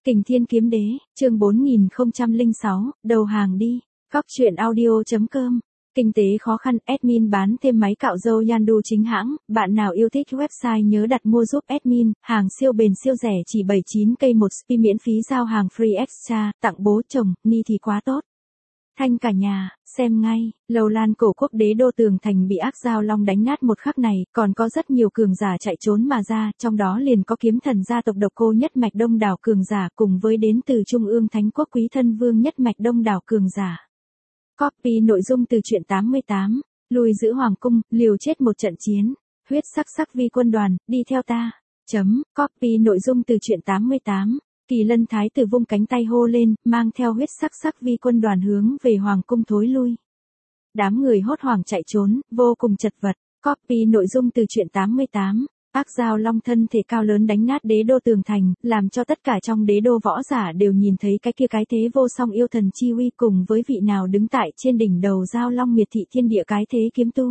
Kình Thiên Kiếm Đế, chương 4006, đầu hàng đi. Góc truyện audio.com. Kinh tế khó khăn, admin bán thêm máy cạo râu Yandu chính hãng, bạn nào yêu thích website nhớ đặt mua giúp admin, hàng siêu bền siêu rẻ chỉ 79k một spi miễn phí giao hàng free extra, tặng bố chồng, ni thì quá tốt. Thanh cả nhà, xem ngay, Lâu Lan cổ quốc đế đô Tường Thành bị ác giao long đánh nát một khắc này, còn có rất nhiều cường giả chạy trốn mà ra, trong đó liền có kiếm thần gia tộc độc cô nhất mạch đông đảo cường giả cùng với đến từ Trung ương Thánh quốc quý thân vương nhất mạch đông đảo cường giả. Copy nội dung từ truyện 88, lùi giữ hoàng cung, liều chết một trận chiến, huyết sắc sắc vi quân đoàn, đi theo ta. Copy nội dung từ truyện 88. Kỳ Lân Thái tử vung cánh tay hô lên, mang theo huyết sắc sắc vi quân đoàn hướng về hoàng cung thối lui. Đám người hốt hoảng chạy trốn, vô cùng chật vật. Copy nội dung từ truyện 88. Ác giao long thân thể cao lớn đánh nát đế đô Tường Thành, làm cho tất cả trong đế đô võ giả đều nhìn thấy cái kia cái thế vô song yêu thần chi uy cùng với vị nào đứng tại trên đỉnh đầu giao long miệt thị thiên địa cái thế kiếm tu.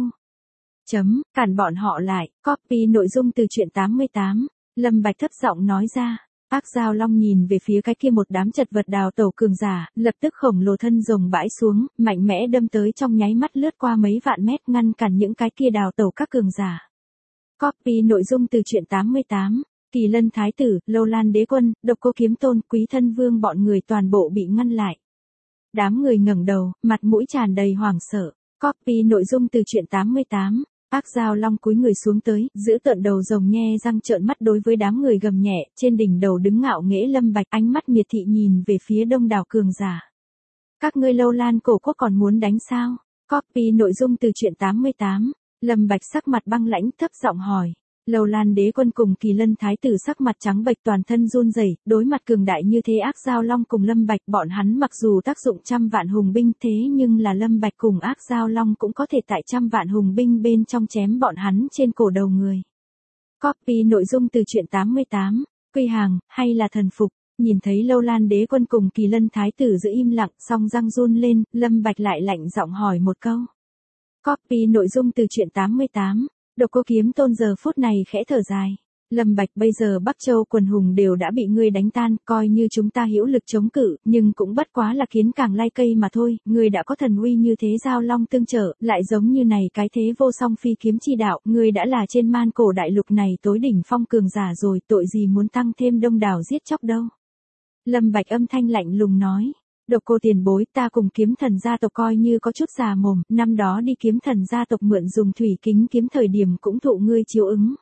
Cản bọn họ lại. Copy nội dung từ truyện 88. Lâm Bạch thấp giọng nói ra. Ác giao long nhìn về phía cái kia một đám chật vật đào tẩu cường giả, lập tức khổng lồ thân rồng bãi xuống, mạnh mẽ đâm tới trong nháy mắt lướt qua mấy vạn mét ngăn cản những cái kia đào tẩu các cường giả. Copy nội dung từ truyện 88. Kỳ Lân Thái tử, Lâu Lan đế quân, độc cô kiếm tôn, quý thân vương bọn người toàn bộ bị ngăn lại. Đám người ngẩng đầu, mặt mũi tràn đầy hoảng sợ. Copy nội dung từ truyện 88. Ác giao long cúi người xuống tới, giữ tợn đầu rồng nhe răng trợn mắt đối với đám người gầm nhẹ, trên đỉnh đầu đứng ngạo nghễ Lâm Bạch, ánh mắt miệt thị nhìn về phía đông đảo cường giả. Các ngươi Lâu Lan cổ quốc còn muốn đánh sao? Copy nội dung từ truyện 88. Lâm Bạch sắc mặt băng lãnh thấp giọng hỏi. Lâu Lan đế quân cùng Kỳ Lân Thái tử sắc mặt trắng bệch toàn thân run rẩy, đối mặt cường đại như thế ác giao long cùng Lâm Bạch, bọn hắn mặc dù tác dụng trăm vạn hùng binh thế nhưng là Lâm Bạch cùng ác giao long cũng có thể tại trăm vạn hùng binh bên trong chém bọn hắn trên cổ đầu người. Copy nội dung từ truyện 88. Quy hàng, hay là thần phục? Nhìn thấy Lâu Lan đế quân cùng Kỳ Lân Thái tử giữ im lặng, song răng run lên, Lâm Bạch lại lạnh giọng hỏi một câu. Copy nội dung từ truyện 88. Độc cô kiếm tôn giờ phút này khẽ thở dài. Lâm Bạch, bây giờ Bắc Châu quần hùng đều đã bị ngươi đánh tan, coi như chúng ta hữu lực chống cự, nhưng cũng bất quá là kiến càng lai cây mà thôi, ngươi đã có thần uy như thế giao long tương trợ, lại giống như này cái thế vô song phi kiếm chi đạo, ngươi đã là trên man cổ đại lục này tối đỉnh phong cường giả rồi, tội gì muốn tăng thêm đông đảo giết chóc đâu. Lâm Bạch âm thanh lạnh lùng nói. Độc cô tiền bối, ta cùng kiếm thần gia tộc coi như có chút già mồm, năm đó đi kiếm thần gia tộc mượn dùng thủy kính kiếm thời điểm cũng thụ ngươi chiếu ứng.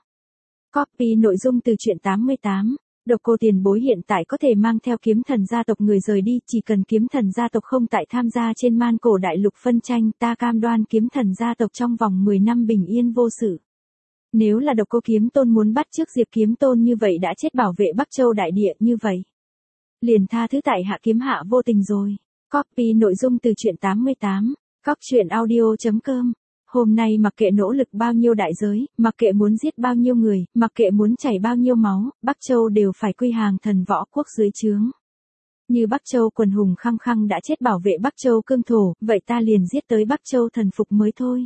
Copy nội dung từ truyện 88. Độc cô tiền bối hiện tại có thể mang theo kiếm thần gia tộc người rời đi, chỉ cần kiếm thần gia tộc không tại tham gia trên man cổ đại lục phân tranh, ta cam đoan kiếm thần gia tộc trong vòng 10 năm bình yên vô sự. Nếu là độc cô kiếm tôn muốn bắt trước Diệp kiếm tôn như vậy đã chết bảo vệ Bắc Châu đại địa như vậy, liền tha thứ tại hạ kiếm hạ vô tình rồi. Copy nội dung từ truyện 88. Góc truyện audio.com. Hôm nay mặc kệ nỗ lực bao nhiêu đại giới, mặc kệ muốn giết bao nhiêu người, mặc kệ muốn chảy bao nhiêu máu, Bắc Châu đều phải quy hàng thần võ quốc dưới trướng. Như Bắc Châu quần hùng khăng khăng đã chết bảo vệ Bắc Châu cương thổ, vậy ta liền giết tới Bắc Châu thần phục mới thôi.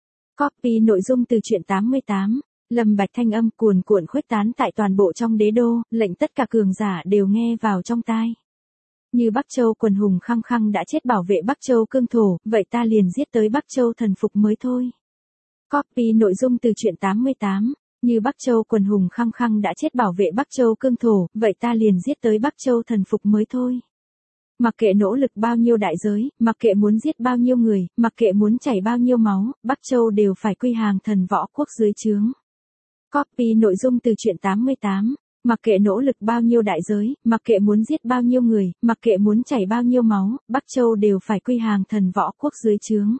Copy nội dung từ truyện 88. Lâm Bạch thanh âm cuồn cuộn khuếch tán tại toàn bộ trong đế đô, lệnh tất cả cường giả đều nghe vào trong tai. Như Bắc Châu quần hùng khăng khăng đã chết bảo vệ Bắc Châu cương thổ, vậy ta liền giết tới Bắc Châu thần phục mới thôi. Copy nội dung từ truyện 88. Như Bắc Châu quần hùng khăng khăng đã chết bảo vệ Bắc Châu cương thổ, vậy ta liền giết tới Bắc Châu thần phục mới thôi. Mặc kệ nỗ lực bao nhiêu đại giới, mặc kệ muốn giết bao nhiêu người, mặc kệ muốn chảy bao nhiêu máu, Bắc Châu đều phải quy hàng thần võ quốc dưới trướng. Copy nội dung từ truyện 88. Mặc kệ nỗ lực bao nhiêu đại giới, mặc kệ muốn giết bao nhiêu người, mặc kệ muốn chảy bao nhiêu máu, Bắc Châu đều phải quy hàng thần võ quốc dưới trướng.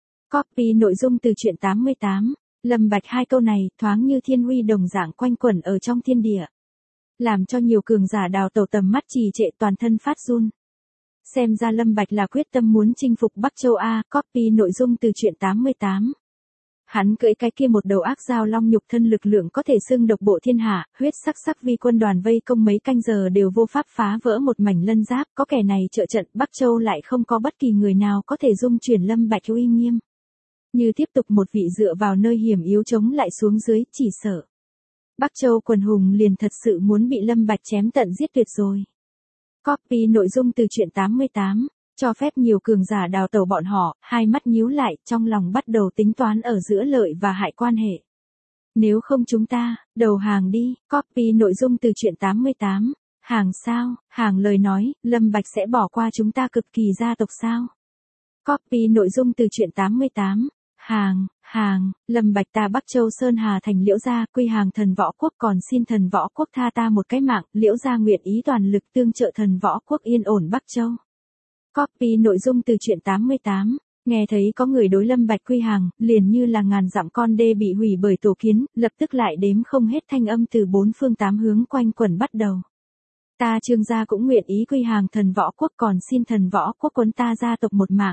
Copy nội dung từ truyện 88. Lâm Bạch hai câu này thoáng như thiên uy đồng dạng quanh quẩn ở trong thiên địa, làm cho nhiều cường giả đào tẩu tầm mắt trì trệ toàn thân phát run. Xem ra Lâm Bạch là quyết tâm muốn chinh phục Bắc Châu a. Copy nội dung từ truyện 88. Hắn cưỡi cái kia một đầu ác giao long nhục thân lực lượng có thể xưng độc bộ thiên hạ, huyết sắc sắc vi quân đoàn vây công mấy canh giờ đều vô pháp phá vỡ một mảnh lân giáp, có kẻ này trợ trận, Bắc Châu lại không có bất kỳ người nào có thể dung chuyển Lâm Bạch uy nghiêm. Như tiếp tục một vị dựa vào nơi hiểm yếu chống lại xuống dưới, chỉ sợ Bắc Châu quần hùng liền thật sự muốn bị Lâm Bạch chém tận giết tuyệt rồi. Copy nội dung từ truyện 88, cho phép nhiều cường giả đào tẩu bọn họ, hai mắt nhíu lại, trong lòng bắt đầu tính toán ở giữa lợi và hại quan hệ. Nếu không chúng ta, đầu hàng đi, copy nội dung từ truyện 88. Hàng sao, hàng lời nói, Lâm Bạch sẽ bỏ qua chúng ta cực kỳ gia tộc sao? Copy nội dung từ truyện 88. Hàng, Lâm Bạch ta Bắc Châu Sơn Hà thành Liễu gia, quy hàng thần võ quốc, còn xin thần võ quốc tha ta một cái mạng, Liễu gia nguyện ý toàn lực tương trợ thần võ quốc yên ổn Bắc Châu. Copy nội dung từ truyện 88. Nghe thấy có người đối Lâm Bạch quy hàng, liền như là ngàn dặm con đê bị hủy bởi tổ kiến, lập tức lại đếm không hết thanh âm từ bốn phương tám hướng quanh quẩn bắt đầu. Ta Trương gia cũng nguyện ý quy hàng thần võ quốc, còn xin thần võ quốc quấn ta gia tộc một mạng.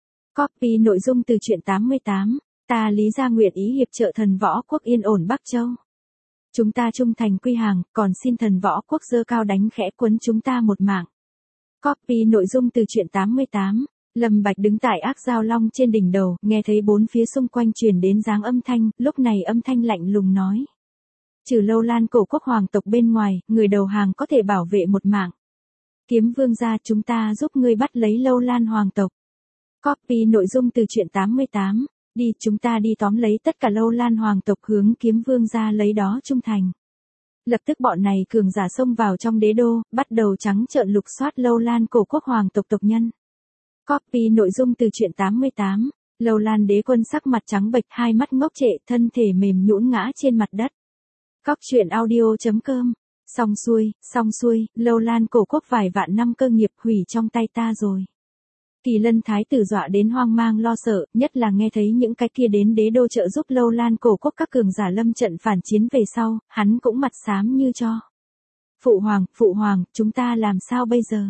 Copy nội dung từ truyện 88. Ta Lý gia nguyện ý hiệp trợ thần võ quốc yên ổn Bắc Châu. Chúng ta trung thành quy hàng, còn xin thần võ quốc giơ cao đánh khẽ quấn chúng ta một mạng. Copy nội dung từ truyện 88. Lâm Bạch đứng tại Ác Giao Long trên đỉnh đầu, nghe thấy bốn phía xung quanh truyền đến dáng âm thanh, lúc này âm thanh lạnh lùng nói. Trừ Lâu Lan cổ quốc hoàng tộc bên ngoài, người đầu hàng có thể bảo vệ một mạng. Kiếm Vương gia, chúng ta giúp ngươi bắt lấy Lâu Lan hoàng tộc. Copy nội dung từ truyện 88. Đi, chúng ta đi tóm lấy tất cả Lâu Lan hoàng tộc hướng Kiếm Vương gia lấy đó trung thành. Lập tức bọn này cường giả xông vào trong đế đô, bắt đầu trắng trợn lục soát Lâu Lan cổ quốc hoàng tộc tộc nhân. Copy nội dung từ truyện 88. Lâu Lan đế quân sắc mặt trắng bệch, hai mắt ngốc trệ, thân thể mềm nhũn ngã trên mặt đất. Cóc truyện audio.com. Xong xuôi, Lâu Lan cổ quốc vài vạn năm cơ nghiệp hủy trong tay ta rồi. Kỳ Lân thái tử dọa đến hoang mang lo sợ, nhất là nghe thấy những cái kia đến đế đô trợ giúp Lâu Lan cổ quốc các cường giả lâm trận phản chiến về sau, hắn cũng mặt xám như cho. Phụ hoàng, chúng ta làm sao bây giờ?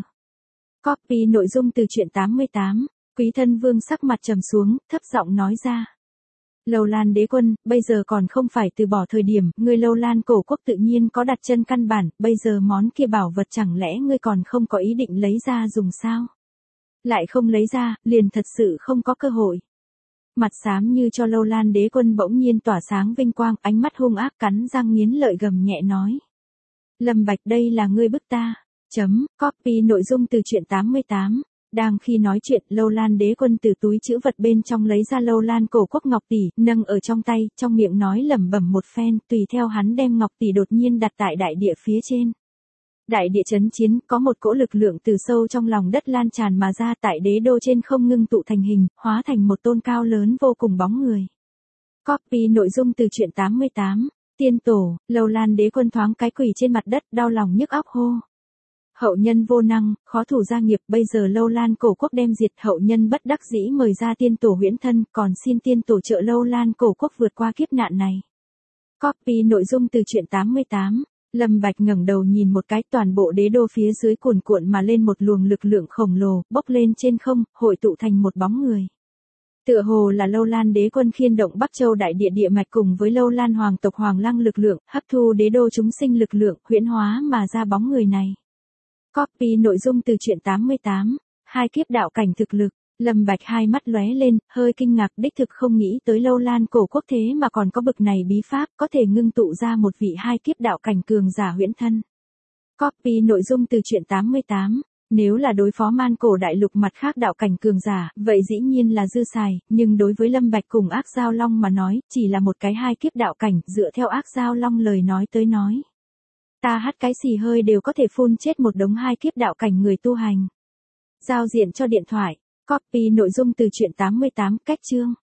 Copy nội dung từ truyện 88. Quý thân vương sắc mặt trầm xuống, thấp giọng nói ra. Lâu Lan đế quân, bây giờ còn không phải từ bỏ thời điểm, ngươi Lâu Lan cổ quốc tự nhiên có đặt chân căn bản, bây giờ món kia bảo vật chẳng lẽ ngươi còn không có ý định lấy ra dùng sao? Lại không lấy ra, liền thật sự không có cơ hội. Mặt xám như cho Lâu Lan đế quân bỗng nhiên tỏa sáng vinh quang, ánh mắt hung ác cắn răng nghiến lợi gầm nhẹ nói. Lâm Bạch, đây là ngươi bức ta. Copy nội dung từ truyện 88. Đang khi nói chuyện, Lâu Lan đế quân từ túi trữ vật bên trong lấy ra Lâu Lan cổ quốc ngọc tỷ, nâng ở trong tay, trong miệng nói lẩm bẩm một phen, tùy theo hắn đem ngọc tỷ đột nhiên đặt tại đại địa phía trên. Đại địa chấn chiến, có một cỗ lực lượng từ sâu trong lòng đất lan tràn mà ra, tại đế đô trên không ngưng tụ thành hình, hóa thành một tôn cao lớn vô cùng bóng người. Copy nội dung từ truyện 88. Tiên tổ, Lâu Lan đế quân thoáng cái quỳ trên mặt đất, đau lòng nhức óc hô. Hậu nhân vô năng, khó thủ gia nghiệp, bây giờ Lâu Lan cổ quốc đem diệt, hậu nhân bất đắc dĩ mời ra tiên tổ huyễn thân, còn xin tiên tổ trợ Lâu Lan cổ quốc vượt qua kiếp nạn này. Copy nội dung từ truyện 88. Lâm Bạch ngẩng đầu nhìn một cái, toàn bộ đế đô phía dưới cuồn cuộn mà lên một luồng lực lượng khổng lồ, bốc lên trên không, hội tụ thành một bóng người. Tựa hồ là Lâu Lan đế quân khiên động Bắc Châu đại địa địa mạch cùng với Lâu Lan hoàng tộc Hoàng Lăng lực lượng, hấp thu đế đô chúng sinh lực lượng, huyễn hóa mà ra bóng người này. Copy nội dung từ truyện 88. Hai kiếp đạo cảnh thực lực. Lâm Bạch hai mắt lóe lên, hơi kinh ngạc, đích thực không nghĩ tới Lâu Lan cổ quốc thế mà còn có bực này bí pháp, có thể ngưng tụ ra một vị hai kiếp đạo cảnh cường giả huyễn thân. Copy nội dung từ truyện 88. Nếu là đối phó man cổ đại lục mặt khác đạo cảnh cường giả, vậy dĩ nhiên là dư xài, nhưng đối với Lâm Bạch cùng Ác Giao Long mà nói, chỉ là một cái hai kiếp đạo cảnh, dựa theo Ác Giao Long lời nói tới nói. Ta hắt cái xì hơi đều có thể phun chết một đống hai kiếp đạo cảnh người tu hành. Giao diện cho điện thoại. Copy nội dung từ truyện 88. Cách chương.